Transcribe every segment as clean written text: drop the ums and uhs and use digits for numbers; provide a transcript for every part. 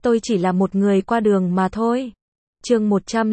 tôi chỉ là một người qua đường mà thôi. Chương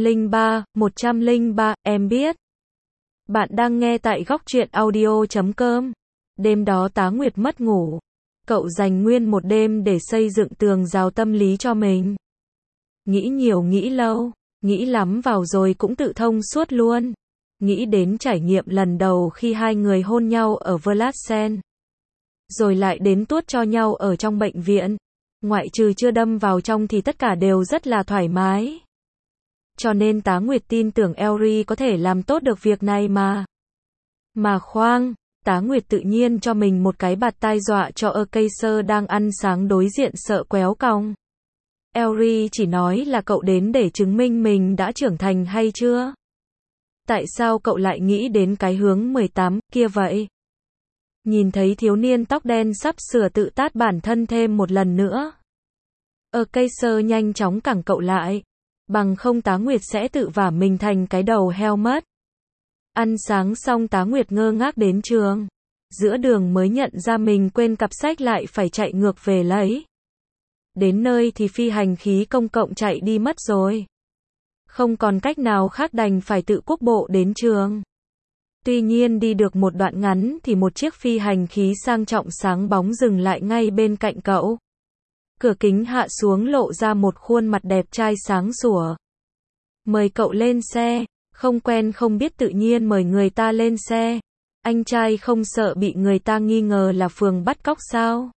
103, em biết. Bạn đang nghe tại góc truyện audio.com. Đêm đó Tá Nguyệt mất ngủ. Cậu dành nguyên một đêm để xây dựng tường rào tâm lý cho mình. Nghĩ nhiều nghĩ lâu, nghĩ lắm vào rồi cũng tự thông suốt luôn. Nghĩ đến trải nghiệm lần đầu khi hai người hôn nhau ở Vlasen. Rồi lại đến tuốt cho nhau ở trong bệnh viện. Ngoại trừ chưa đâm vào trong thì tất cả đều rất là thoải mái. Cho nên Tá Nguyệt tin tưởng Elry có thể làm tốt được việc này mà. Mà khoan, Tá Nguyệt tự nhiên cho mình một cái bạt tai dọa cho Kaiser đang ăn sáng đối diện sợ quéo cong. Elry chỉ nói là cậu đến để chứng minh mình đã trưởng thành hay chưa? Tại sao cậu lại nghĩ đến cái hướng 18 kia vậy? Nhìn thấy thiếu niên tóc đen sắp sửa tự tát bản thân thêm một lần nữa. Kaiser nhanh chóng cẳng cậu lại. Bằng không Tá Nguyệt sẽ tự vả mình thành cái đầu heo mất. Ăn sáng xong Tá Nguyệt ngơ ngác đến trường. Giữa đường mới nhận ra mình quên cặp sách lại phải chạy ngược về lấy. Đến nơi thì phi hành khí công cộng chạy đi mất rồi. Không còn cách nào khác đành phải tự quốc bộ đến trường. Tuy nhiên đi được một đoạn ngắn thì một chiếc phi hành khí sang trọng sáng bóng dừng lại ngay bên cạnh cậu. Cửa kính hạ xuống lộ ra một khuôn mặt đẹp trai sáng sủa. Mời cậu lên xe, không quen không biết tự nhiên mời người ta lên xe. Anh trai không sợ bị người ta nghi ngờ là phường bắt cóc sao?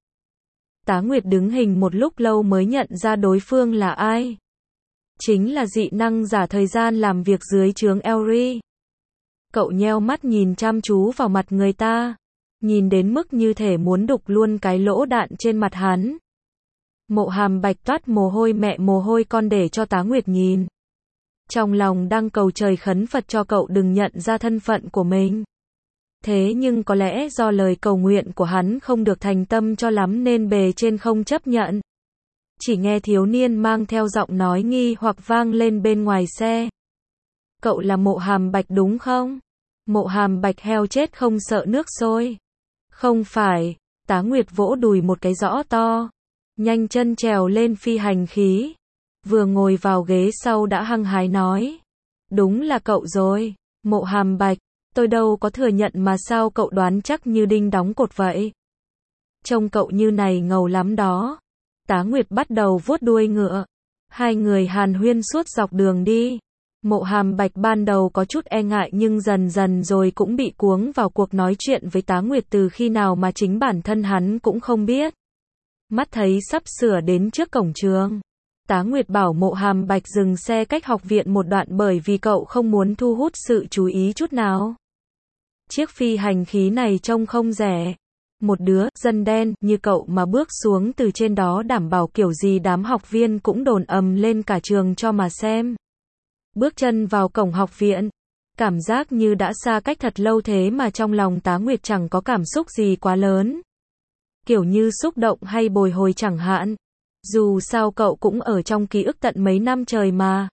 Tá Nguyệt đứng hình một lúc lâu mới nhận ra đối phương là ai. Chính là dị năng giả thời gian làm việc dưới trướng Elry. Cậu nheo mắt nhìn chăm chú vào mặt người ta. Nhìn đến mức như thể muốn đục luôn cái lỗ đạn trên mặt hắn. Mộ Hàm Bạch toát mồ hôi mẹ mồ hôi con để cho Tá Nguyệt nhìn. Trong lòng đang cầu trời khấn Phật cho cậu đừng nhận ra thân phận của mình. Thế nhưng có lẽ do lời cầu nguyện của hắn không được thành tâm cho lắm nên bề trên không chấp nhận. Chỉ nghe thiếu niên mang theo giọng nói nghi hoặc vang lên bên ngoài xe. Cậu là Mộ Hàm Bạch đúng không? Mộ Hàm Bạch heo chết không sợ nước sôi. Không phải, Tá Nguyệt vỗ đùi một cái rõ to. Nhanh chân trèo lên phi hành khí. Vừa ngồi vào ghế sau đã hăng hái nói. Đúng là cậu rồi, Mộ Hàm Bạch, tôi đâu có thừa nhận mà sao cậu đoán chắc như đinh đóng cột vậy. Trông cậu như này ngầu lắm đó. Tá Nguyệt bắt đầu vuốt đuôi ngựa. Hai người hàn huyên suốt dọc đường đi. Mộ Hàm Bạch ban đầu có chút e ngại nhưng dần dần rồi cũng bị cuống vào cuộc nói chuyện với Tá Nguyệt từ khi nào mà chính bản thân hắn cũng không biết. Mắt thấy sắp sửa đến trước cổng trường. Tá Nguyệt bảo Mộ Hàm Bạch dừng xe cách học viện một đoạn bởi vì cậu không muốn thu hút sự chú ý chút nào. Chiếc phi hành khí này trông không rẻ. Một đứa dân đen như cậu mà bước xuống từ trên đó đảm bảo kiểu gì đám học viên cũng đồn ầm lên cả trường cho mà xem. Bước chân vào cổng học viện. Cảm giác như đã xa cách thật lâu thế mà trong lòng Tá Nguyệt chẳng có cảm xúc gì quá lớn. Kiểu như xúc động hay bồi hồi chẳng hạn. Dù sao cậu cũng ở trong ký ức tận mấy năm trời mà.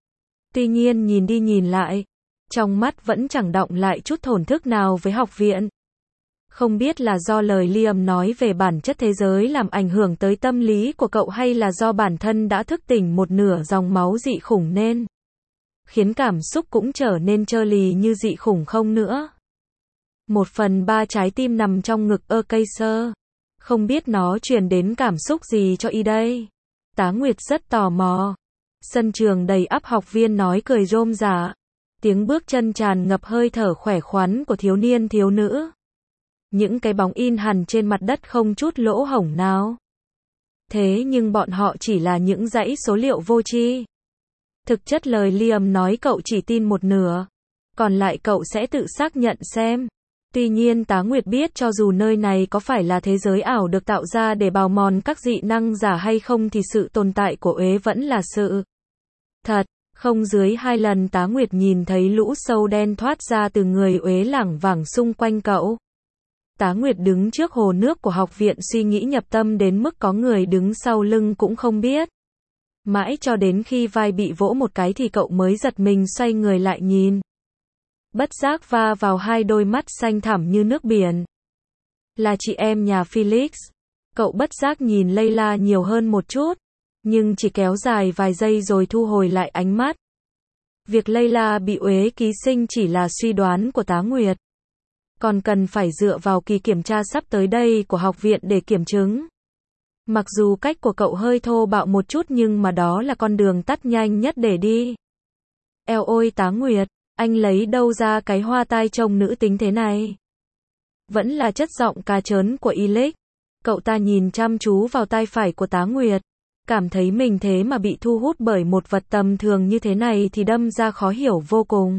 Tuy nhiên nhìn đi nhìn lại, trong mắt vẫn chẳng đọng lại chút thổn thức nào với học viện. Không biết là do lời Liam nói về bản chất thế giới làm ảnh hưởng tới tâm lý của cậu hay là do bản thân đã thức tỉnh một nửa dòng máu dị khủng nên khiến cảm xúc cũng trở nên trơ lì như dị khủng không nữa. 1/3 trái tim nằm trong ngực Kaiser. Không biết nó truyền đến cảm xúc gì cho y đây. Tá Nguyệt rất tò mò. Sân trường đầy ắp học viên nói cười rôm rả. Tiếng bước chân tràn ngập hơi thở khỏe khoắn của thiếu niên thiếu nữ. Những cái bóng in hẳn trên mặt đất không chút lỗ hổng nào. Thế nhưng bọn họ chỉ là những dãy số liệu vô tri. Thực chất lời Liam nói cậu chỉ tin một nửa. Còn lại cậu sẽ tự xác nhận xem. Tuy nhiên Tá Nguyệt biết cho dù nơi này có phải là thế giới ảo được tạo ra để bào mòn các dị năng giả hay không thì sự tồn tại của uế vẫn là sự thật. Không dưới 2 lần Tá Nguyệt nhìn thấy lũ sâu đen thoát ra từ người uế lảng vảng xung quanh cậu. Tá Nguyệt đứng trước hồ nước của học viện suy nghĩ nhập tâm đến mức có người đứng sau lưng cũng không biết. Mãi cho đến khi vai bị vỗ một cái thì cậu mới giật mình xoay người lại nhìn. Bất giác va vào hai đôi mắt xanh thẳm như nước biển. Là chị em nhà Felix. Cậu bất giác nhìn Layla nhiều hơn một chút. nhưng chỉ kéo dài vài giây rồi thu hồi lại ánh mắt. Việc Layla bị uế ký sinh chỉ là suy đoán của Tá Nguyệt. Còn cần phải dựa vào kỳ kiểm tra sắp tới đây của học viện để kiểm chứng. Mặc dù cách của cậu hơi thô bạo một chút nhưng mà đó là con đường tắt nhanh nhất để đi. Eo ôi Tá Nguyệt, anh lấy đâu ra cái hoa tai trông nữ tính thế này? Vẫn là chất giọng ca trớn của Ilic. Cậu ta nhìn chăm chú vào tai phải của Tá Nguyệt. Cảm thấy mình thế mà bị thu hút bởi một vật tầm thường như thế này thì đâm ra khó hiểu vô cùng.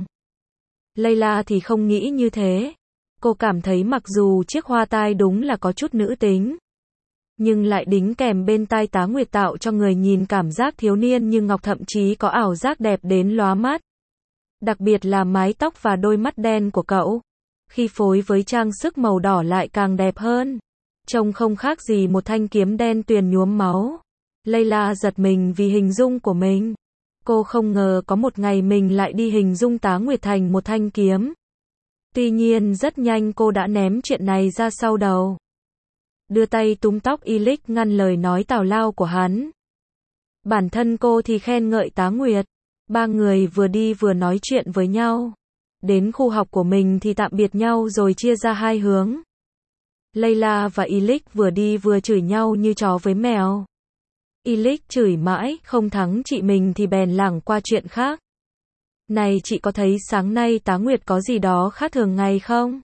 Layla thì không nghĩ như thế. Cô cảm thấy mặc dù chiếc hoa tai đúng là có chút nữ tính, nhưng lại đính kèm bên tai Tá Nguyệt tạo cho người nhìn cảm giác thiếu niên như ngọc, thậm chí có ảo giác đẹp đến lóa mắt. Đặc biệt là mái tóc và đôi mắt đen của cậu, khi phối với trang sức màu đỏ lại càng đẹp hơn. Trông không khác gì một thanh kiếm đen tuyền nhuốm máu. Layla giật mình vì hình dung của mình. Cô không ngờ có một ngày mình lại đi hình dung Tá Nguyệt thành một thanh kiếm. Tuy nhiên rất nhanh cô đã ném chuyện này ra sau đầu. Đưa tay túm tóc Ilic ngăn lời nói tào lao của hắn. Bản thân cô thì khen ngợi Tá Nguyệt. Ba người vừa đi vừa nói chuyện với nhau. Đến khu học của mình thì tạm biệt nhau rồi chia ra hai hướng. Layla và Ilic vừa đi vừa chửi nhau như chó với mèo. Ilic chửi mãi, không thắng chị mình thì bèn lảng qua chuyện khác. Này chị có thấy sáng nay Tá Nguyệt có gì đó khác thường ngày không?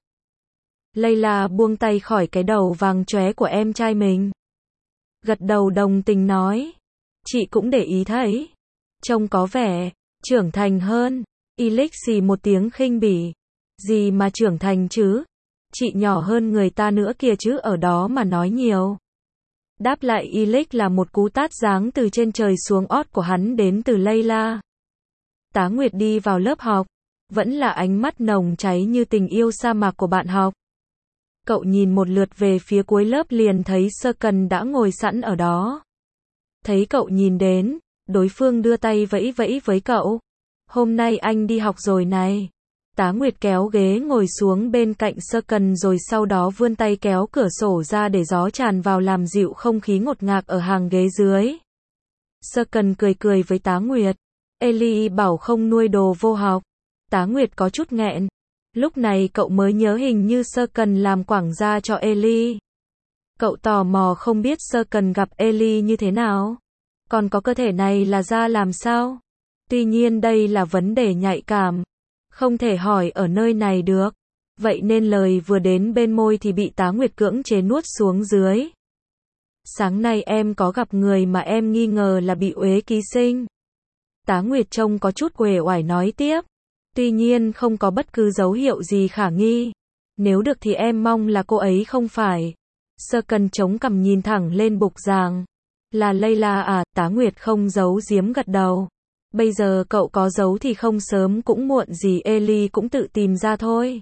Layla buông tay khỏi cái đầu vàng chóe của em trai mình. Gật đầu đồng tình nói. Chị cũng để ý thấy. Trông có vẻ trưởng thành hơn. Ilic xì một tiếng khinh bỉ. Gì mà trưởng thành chứ? Chị nhỏ hơn người ta nữa kìa chứ, ở đó mà nói nhiều. Đáp lại Ilic là một cú tát giáng từ trên trời xuống ót của hắn đến từ Layla. Tá Nguyệt đi vào lớp học, vẫn là ánh mắt nồng cháy như tình yêu sa mạc của bạn học. Cậu nhìn một lượt về phía cuối lớp liền thấy Serkan đã ngồi sẵn ở đó. Thấy cậu nhìn đến, đối phương đưa tay vẫy vẫy với cậu. Hôm nay anh đi học rồi này. Tá Nguyệt kéo ghế ngồi xuống bên cạnh Serkan rồi sau đó vươn tay kéo cửa sổ ra để gió tràn vào làm dịu không khí ngột ngạt ở hàng ghế dưới. Serkan cười cười với Tá Nguyệt. Ellie bảo không nuôi đồ vô học. Tá Nguyệt có chút nghẹn. Lúc này cậu mới nhớ hình như Serkan làm quảng gia cho Ellie. Cậu tò mò không biết Serkan gặp Ellie như thế nào. Còn có cơ thể này là ra làm sao? Tuy nhiên đây là vấn đề nhạy cảm. Không thể hỏi ở nơi này được. Vậy nên lời vừa đến bên môi thì bị Tá Nguyệt cưỡng chế nuốt xuống dưới. Sáng nay em có gặp người mà em nghi ngờ là bị uế ký sinh. Tá Nguyệt trông có chút uể oải nói tiếp. Tuy nhiên không có bất cứ dấu hiệu gì khả nghi. Nếu được thì em mong là cô ấy không phải. Serkan chống cằm nhìn thẳng lên bục giảng. Là Layla à? Tá Nguyệt không giấu giếm gật đầu. Bây giờ cậu có giấu thì không sớm cũng muộn gì Ellie cũng tự tìm ra thôi.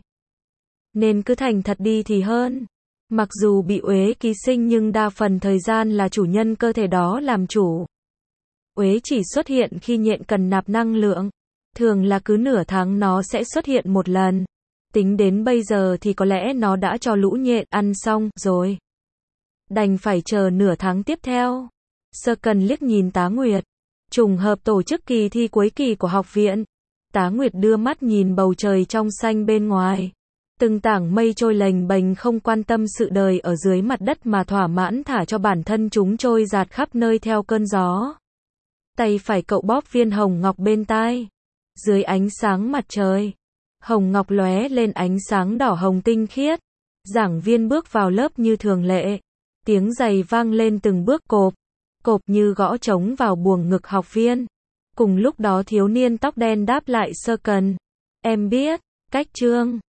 Nên cứ thành thật đi thì hơn. Mặc dù bị uế ký sinh nhưng đa phần thời gian là chủ nhân cơ thể đó làm chủ. Uế chỉ xuất hiện khi nhện cần nạp năng lượng. Thường là cứ nửa tháng nó sẽ xuất hiện một lần. Tính đến bây giờ thì có lẽ nó đã cho lũ nhện ăn xong rồi. Đành phải chờ nửa tháng tiếp theo. Serkan liếc nhìn Tá Nguyệt. Trùng hợp tổ chức kỳ thi cuối kỳ của học viện. Tá Nguyệt đưa mắt nhìn bầu trời trong xanh bên ngoài. Từng tảng mây trôi lềnh bềnh không quan tâm sự đời ở dưới mặt đất mà thỏa mãn thả cho bản thân chúng trôi dạt khắp nơi theo cơn gió. Tay phải cậu bóp viên hồng ngọc bên tai. Dưới ánh sáng mặt trời, hồng ngọc lóe lên ánh sáng đỏ hồng tinh khiết. Giảng viên bước vào lớp như thường lệ. Tiếng giày vang lên từng bước cộp, cộp như gõ trống vào buồng ngực học viên. Cùng lúc đó thiếu niên tóc đen đáp lại Serkan. Em biết, cách chương.